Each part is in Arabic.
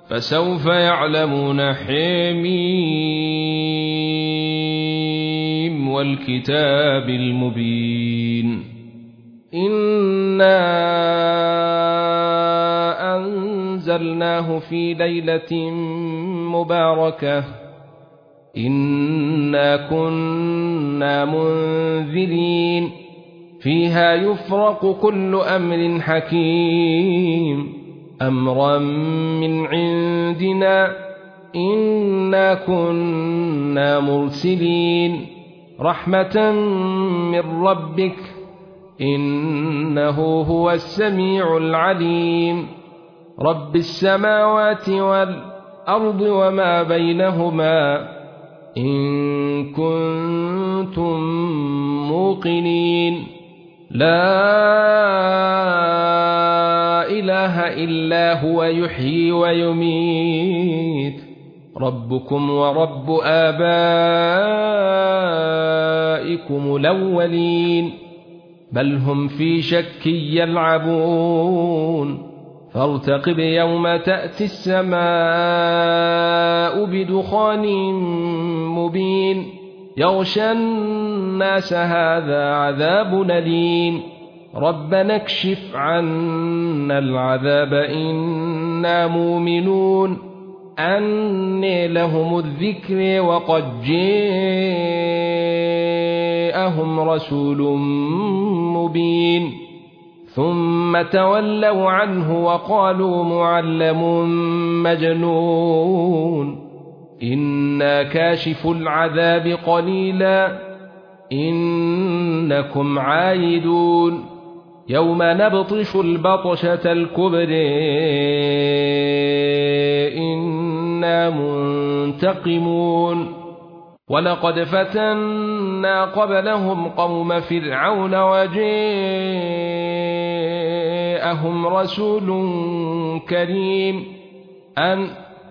فسوف يعلمون. حميم والكتاب المبين. إنا أنزلناه في ليلة مباركة إنا كنا منذرين فيها يفرق كل أمر حكيم أمرا من عندنا إنا كنا مرسلين رحمة من ربك إنه هو السميع العليم. رب السماوات والأرض وما بينهما إن كنتم موقنين. لا إله إلا هو يحيي ويميت ربكم ورب آبائكم الأولين بل هم في شك يلعبون. فارتقب يوم تأتي السماء بدخان مبين يغشى الناس هذا عذاب أليم ربنا اكشف عنا العذاب إنا مؤمنون. أنى لهم الذكر وقد جاءهم رسول مبين ثم تولوا عنه وقالوا معلم مجنون. إنا كاشف العذاب قليلا إنكم عايدون يوم نبطش البطشة الكبرى إنا منتقمون. ولقد فتنا قبلهم قوم فرعون وجاءهم رسول كريم أن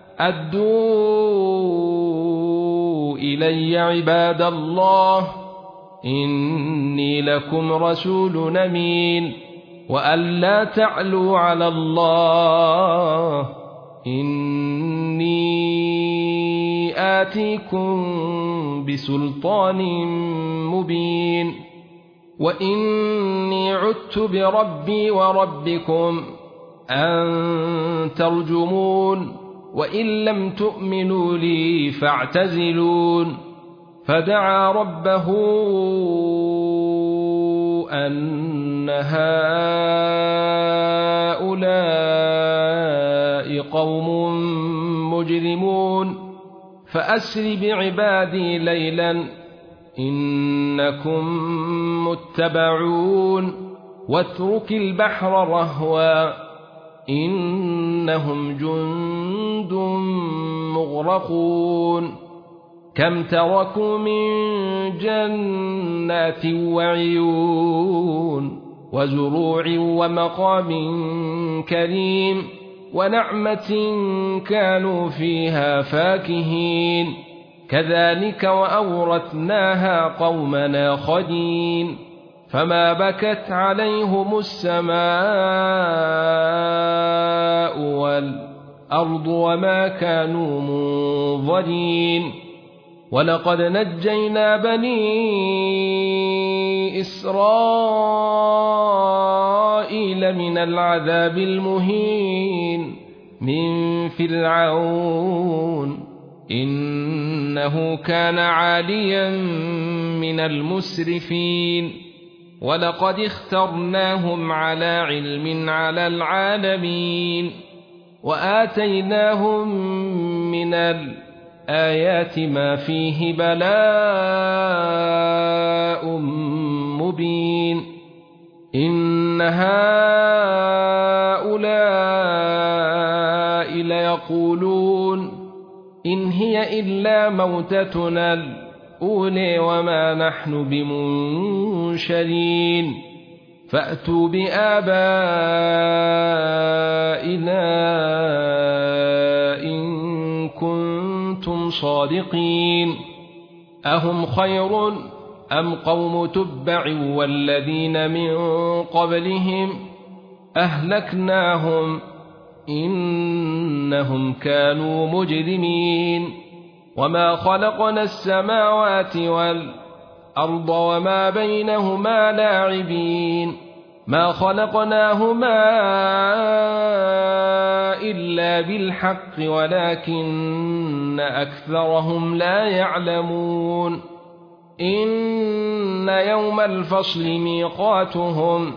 أدوا إلي عباد الله إني لكم رسول أمين وأن لا تعلوا على الله إني آتيكم بسلطان مبين. وإني عدت بربي وربكم أن ترجمون وإن لم تؤمنوا لي فاعتزلون. فدعا ربه أن هؤلاء قوم مجرمون فأسر بعبادي ليلا إنكم متبعون واترك البحر رهوا إنهم جند مغرقون. كم تركوا من جنات وعيون وزروع ومقام كريم ونعمة كانوا فيها فاكهين كذلك وأورثناها قومنا آخرين. فما بكت عليهم السماء والأرض وما كانوا منظرين. ولقد نجينا بني إسرائيل من العذاب المهين من فرعون إنه كان عاليا من المسرفين. ولقد اخترناهم على علم على العالمين وآتيناهم من الآيات ما فيه بلاء مبين. إن هؤلاء ليقولون إن هي إلا موتتنا الأولى وما نحن بمنشرين فأتوا بآبائنا إن كنتم صادقين. أهم خير أم قوم تبع والذين من قبلهم أهلكناهم إنهم كانوا مجرمين وما خلقنا السماوات والأرض وما بينهما لاعبين ما خلقناهما إلا بالحق ولكن أكثرهم لا يعلمون إن يوم الفصل ميقاتهم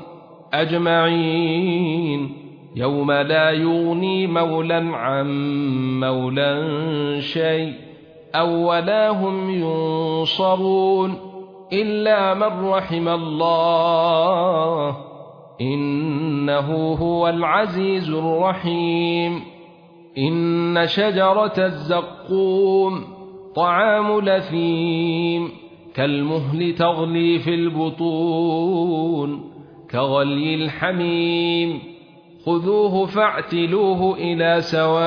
أجمعين يوم لا يغني مولى عن مولى شيء أو ولا هم ينصرون إلا من رحم الله إنه هو العزيز الرحيم إن شجرة الزقوم طعام لثيم كالمهل تغلي في البطون كغلي الحميم خذوه فاعتلوه إلى سواء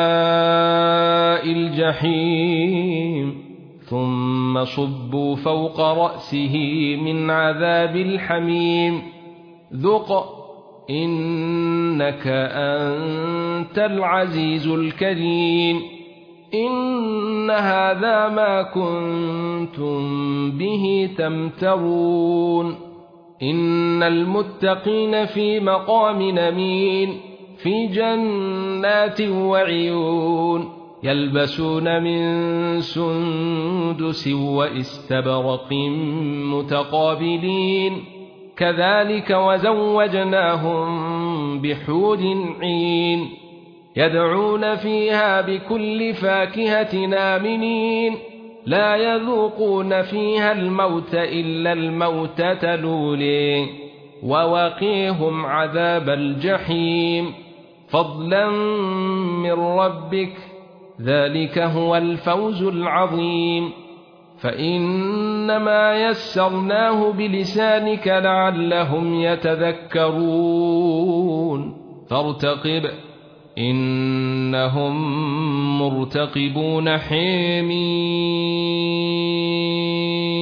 الجحيم ثم صبوا فوق رأسه من عذاب الحميم ذق إنك أنت العزيز الكريم إن هذا ما كنتم به تمترون إن المتقين في مقام أمين في جنات وعيون يلبسون من سندس واستبرق متقابلين كذلك وزوجناهم بحور عين يدعون فيها بكل فاكهة آمنين لا يذوقون فيها الموت إلا الموتة الأولى ووقيهم عذاب الجحيم فضلا من ربك ذلك هو الفوز العظيم فإنما يسرناه بلسانك لعلهم يتذكرون فارتقب إنهم مرتقبون حميم